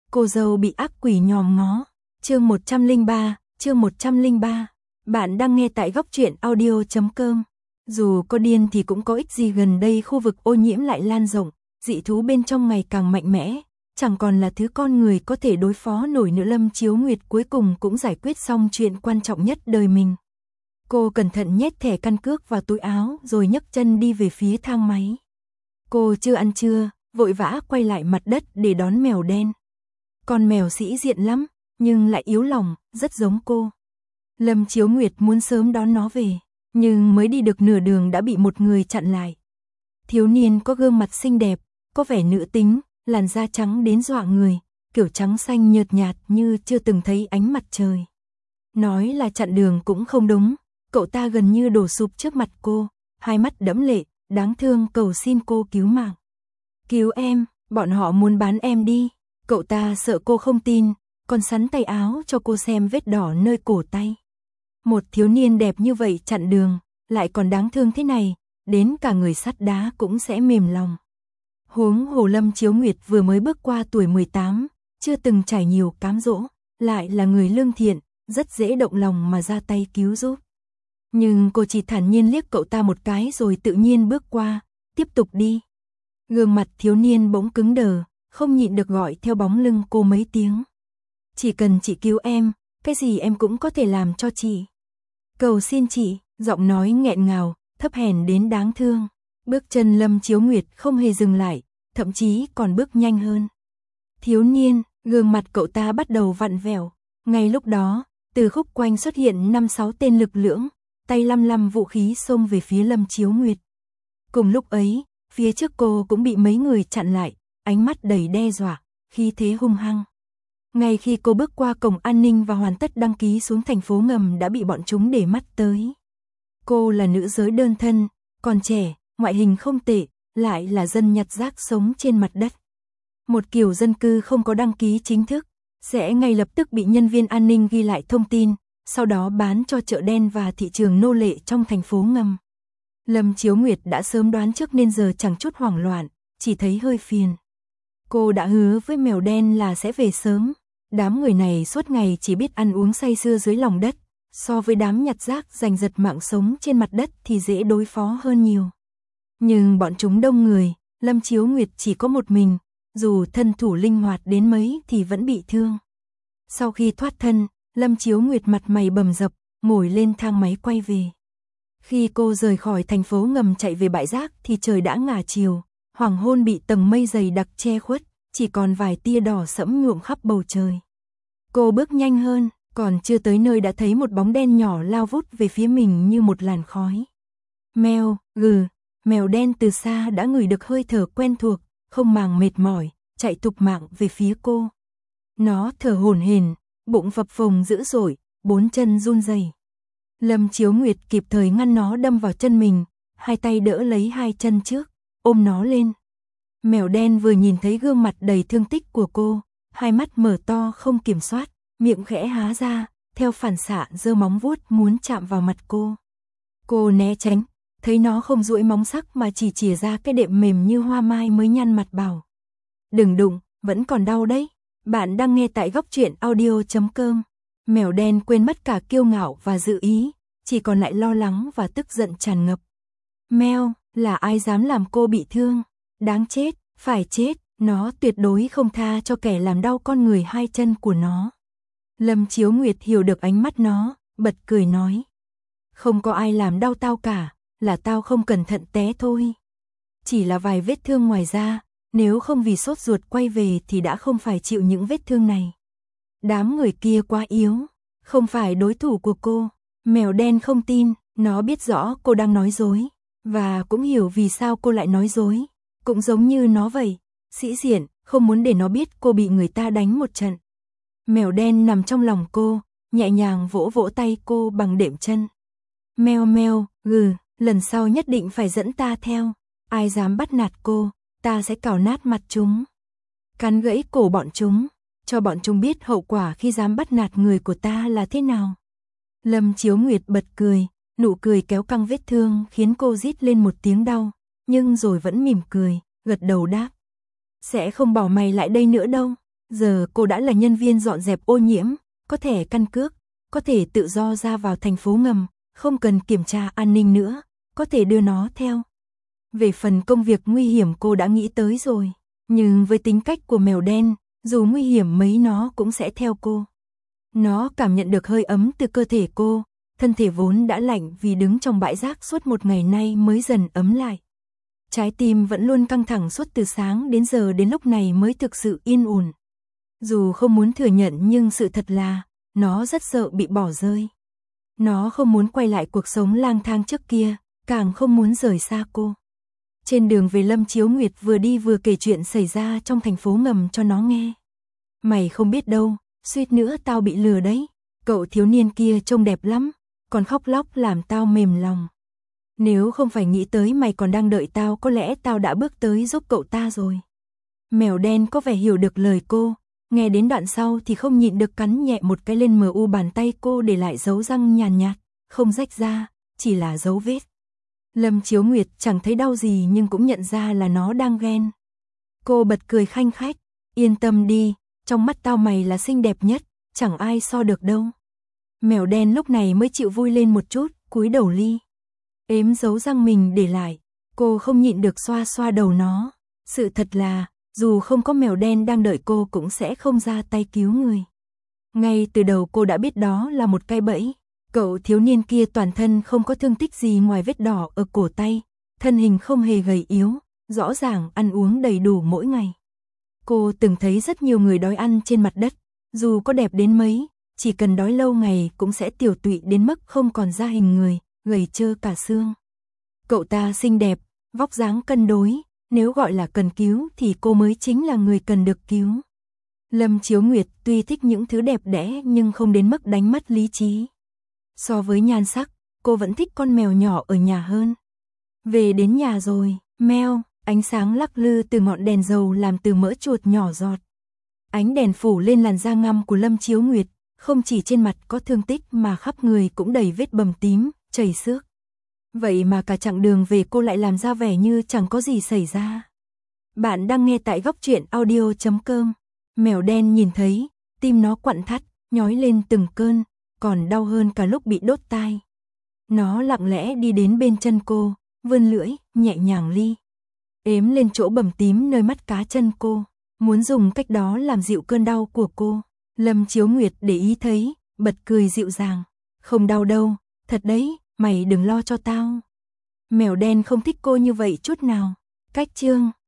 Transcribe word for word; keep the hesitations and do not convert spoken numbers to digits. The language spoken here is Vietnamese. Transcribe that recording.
Cô dâu bị ác quỷ nhòm ngó. Chương một trăm lẻ ba, chương một trăm lẻ ba. Bạn đang nghe tại góc truyện audio chấm com. Dù có điên thì cũng có ích gì, gần đây khu vực ô nhiễm lại lan rộng, dị thú bên trong ngày càng mạnh mẽ, chẳng còn là thứ con người có thể đối phó nổi nữa. Lâm Chiếu Nguyệt cuối cùng cũng giải quyết xong chuyện quan trọng nhất đời mình. Cô cẩn thận nhét thẻ căn cước vào túi áo rồi nhấc chân đi về phía thang máy. Cô chưa ăn trưa, vội vã quay lại mặt đất để đón mèo đen. Con mèo sĩ diện lắm, nhưng lại yếu lòng, rất giống cô. Lâm Chiếu Nguyệt muốn sớm đón nó về, nhưng mới đi được nửa đường đã bị một người chặn lại. Thiếu niên có gương mặt xinh đẹp, có vẻ nữ tính, làn da trắng đến dọa người, kiểu trắng xanh nhợt nhạt như chưa từng thấy ánh mặt trời. Nói là chặn đường cũng không đúng, cậu ta gần như đổ sụp trước mặt cô, hai mắt đẫm lệ, đáng thương cầu xin cô cứu mạng. Cứu em, bọn họ muốn bán em đi. Cậu ta sợ cô không tin, còn sắn tay áo cho cô xem vết đỏ nơi cổ tay. Một thiếu niên đẹp như vậy chặn đường, lại còn đáng thương thế này, đến cả người sắt đá cũng sẽ mềm lòng. Huống hồ Lâm Chiếu Nguyệt vừa mới bước qua tuổi mười tám, chưa từng trải nhiều cám dỗ, lại là người lương thiện, rất dễ động lòng mà ra tay cứu giúp. Nhưng cô chỉ thản nhiên liếc cậu ta một cái rồi tự nhiên bước qua, tiếp tục đi. Gương mặt thiếu niên bỗng cứng đờ, không nhịn được gọi theo bóng lưng cô mấy tiếng. Chỉ cần chị cứu em, cái gì em cũng có thể làm cho chị. Cầu xin chị, giọng nói nghẹn ngào, thấp hèn đến đáng thương. Bước chân Lâm Chiếu Nguyệt không hề dừng lại, thậm chí còn bước nhanh hơn. Thiếu niên, gương mặt cậu ta bắt đầu vặn vẹo. Ngay lúc đó, từ khúc quanh xuất hiện năm sáu tên lực lưỡng, tay lăm lăm vũ khí xông về phía Lâm Chiếu Nguyệt. Cùng lúc ấy, phía trước cô cũng bị mấy người chặn lại, ánh mắt đầy đe dọa, khí thế hung hăng. Ngay khi cô bước qua cổng an ninh và hoàn tất đăng ký xuống thành phố ngầm đã bị bọn chúng để mắt tới. Cô là nữ giới đơn thân, còn trẻ, ngoại hình không tệ, lại là dân nhặt rác sống trên mặt đất. Một kiểu dân cư không có đăng ký chính thức, sẽ ngay lập tức bị nhân viên an ninh ghi lại thông tin, sau đó bán cho chợ đen và thị trường nô lệ trong thành phố ngầm. Lâm Chiếu Nguyệt đã sớm đoán trước nên giờ chẳng chút hoảng loạn, chỉ thấy hơi phiền. Cô đã hứa với mèo đen là sẽ về sớm. Đám người này suốt ngày chỉ biết ăn uống say sưa dưới lòng đất, so với đám nhặt rác giành giật mạng sống trên mặt đất thì dễ đối phó hơn nhiều. Nhưng bọn chúng đông người, Lâm Chiếu Nguyệt chỉ có một mình, dù thân thủ linh hoạt đến mấy thì vẫn bị thương. Sau khi thoát thân, Lâm Chiếu Nguyệt mặt mày bầm dập, ngồi lên thang máy quay về. Khi cô rời khỏi thành phố ngầm chạy về bãi rác thì trời đã ngả chiều, hoàng hôn bị tầng mây dày đặc che khuất, chỉ còn vài tia đỏ sẫm nhuộm khắp bầu trời. Cô bước nhanh hơn, còn chưa tới nơi đã thấy một bóng đen nhỏ lao vút về phía mình như một làn khói. Mèo, gừ, mèo đen từ xa đã ngửi được hơi thở quen thuộc, không màng mệt mỏi, chạy thục mạng về phía cô. Nó thở hổn hển, bụng phập phồng dữ dội, bốn chân run rẩy. Lâm Chiếu Nguyệt kịp thời ngăn nó đâm vào chân mình, hai tay đỡ lấy hai chân trước, ôm nó lên. Mèo đen vừa nhìn thấy gương mặt đầy thương tích của cô, hai mắt mở to không kiểm soát, miệng khẽ há ra, theo phản xạ giơ móng vuốt muốn chạm vào mặt cô. Cô né tránh, thấy nó không duỗi móng sắc mà chỉ chìa ra cái đệm mềm như hoa mai mới nhăn mặt bảo. Đừng đụng, vẫn còn đau đấy. Bạn đang nghe tại góc truyện audio chấm com. Mèo đen quên mất cả kiêu ngạo và dự ý, chỉ còn lại lo lắng và tức giận tràn ngập. Mèo, là ai dám làm cô bị thương? Đáng chết, phải chết, nó tuyệt đối không tha cho kẻ làm đau con người hai chân của nó. Lâm Chiếu Nguyệt hiểu được ánh mắt nó, bật cười nói. Không có ai làm đau tao cả, là tao không cẩn thận té thôi. Chỉ là vài vết thương ngoài da, nếu không vì sốt ruột quay về thì đã không phải chịu những vết thương này. Đám người kia quá yếu, không phải đối thủ của cô. Mèo đen không tin, nó biết rõ cô đang nói dối, và cũng hiểu vì sao cô lại nói dối. Cũng giống như nó vậy, sĩ diện, không muốn để nó biết cô bị người ta đánh một trận. Mèo đen nằm trong lòng cô, nhẹ nhàng vỗ vỗ tay cô bằng đệm chân. Meo meo, gừ, lần sau nhất định phải dẫn ta theo. Ai dám bắt nạt cô, ta sẽ cào nát mặt chúng. Cắn gãy cổ bọn chúng, cho bọn chúng biết hậu quả khi dám bắt nạt người của ta là thế nào. Lâm Chiếu Nguyệt bật cười, nụ cười kéo căng vết thương khiến cô rít lên một tiếng đau, nhưng rồi vẫn mỉm cười, gật đầu đáp. Sẽ không bỏ mày lại đây nữa đâu. Giờ cô đã là nhân viên dọn dẹp ô nhiễm, có thẻ căn cước, có thể tự do ra vào thành phố ngầm, không cần kiểm tra an ninh nữa, có thể đưa nó theo. Về phần công việc nguy hiểm cô đã nghĩ tới rồi, nhưng với tính cách của mèo đen, dù nguy hiểm mấy nó cũng sẽ theo cô. Nó cảm nhận được hơi ấm từ cơ thể cô, thân thể vốn đã lạnh vì đứng trong bãi rác suốt một ngày nay mới dần ấm lại. Trái tim vẫn luôn căng thẳng suốt từ sáng đến giờ đến lúc này mới thực sự yên ổn. Dù không muốn thừa nhận nhưng sự thật là, nó rất sợ bị bỏ rơi. Nó không muốn quay lại cuộc sống lang thang trước kia, càng không muốn rời xa cô. Trên đường về Lâm Chiếu Nguyệt vừa đi vừa kể chuyện xảy ra trong thành phố ngầm cho nó nghe. Mày không biết đâu, suýt nữa tao bị lừa đấy. Cậu thiếu niên kia trông đẹp lắm, còn khóc lóc làm tao mềm lòng. Nếu không phải nghĩ tới mày còn đang đợi tao có lẽ tao đã bước tới giúp cậu ta rồi. Mèo đen có vẻ hiểu được lời cô, nghe đến đoạn sau thì không nhịn được cắn nhẹ một cái lên mờ u bàn tay cô để lại dấu răng nhàn nhạt, không rách ra, chỉ là dấu vết. Lâm Chiếu Nguyệt chẳng thấy đau gì nhưng cũng nhận ra là nó đang ghen. Cô bật cười khanh khách, yên tâm đi, trong mắt tao mày là xinh đẹp nhất, chẳng ai so được đâu. Mèo đen lúc này mới chịu vui lên một chút, cúi đầu ly. Ếm dấu răng mình để lại, cô không nhịn được xoa xoa đầu nó. Sự thật là, dù không có mèo đen đang đợi cô cũng sẽ không ra tay cứu người. Ngay từ đầu cô đã biết đó là một cái bẫy. Cậu thiếu niên kia toàn thân không có thương tích gì ngoài vết đỏ ở cổ tay, thân hình không hề gầy yếu, rõ ràng ăn uống đầy đủ mỗi ngày. Cô từng thấy rất nhiều người đói ăn trên mặt đất, dù có đẹp đến mấy, chỉ cần đói lâu ngày cũng sẽ tiểu tụy đến mức không còn ra hình người, gầy trơ cả xương. Cậu ta xinh đẹp, vóc dáng cân đối, nếu gọi là cần cứu thì cô mới chính là người cần được cứu. Lâm Chiếu Nguyệt tuy thích những thứ đẹp đẽ nhưng không đến mức đánh mất lý trí. So với nhan sắc, cô vẫn thích con mèo nhỏ ở nhà hơn. Về đến nhà rồi, meo, ánh sáng lắc lư từ ngọn đèn dầu làm từ mỡ chuột nhỏ giọt. Ánh đèn phủ lên làn da ngăm của Lâm Chiếu Nguyệt, không chỉ trên mặt có thương tích mà khắp người cũng đầy vết bầm tím, chảy xước. Vậy mà cả chặng đường về cô lại làm ra vẻ như chẳng có gì xảy ra. Bạn đang nghe tại góc truyện audio chấm com. Mèo đen nhìn thấy, tim nó quặn thắt, nhói lên từng cơn, còn đau hơn cả lúc bị đốt tai. Nó lặng lẽ đi đến bên chân cô, vươn lưỡi, nhẹ nhàng li. Ếm lên chỗ bầm tím nơi mắt cá chân cô, muốn dùng cách đó làm dịu cơn đau của cô. Lâm Chiếu Nguyệt để ý thấy, bật cười dịu dàng. Không đau đâu, thật đấy, mày đừng lo cho tao. Mèo đen không thích cô như vậy chút nào. Cách chương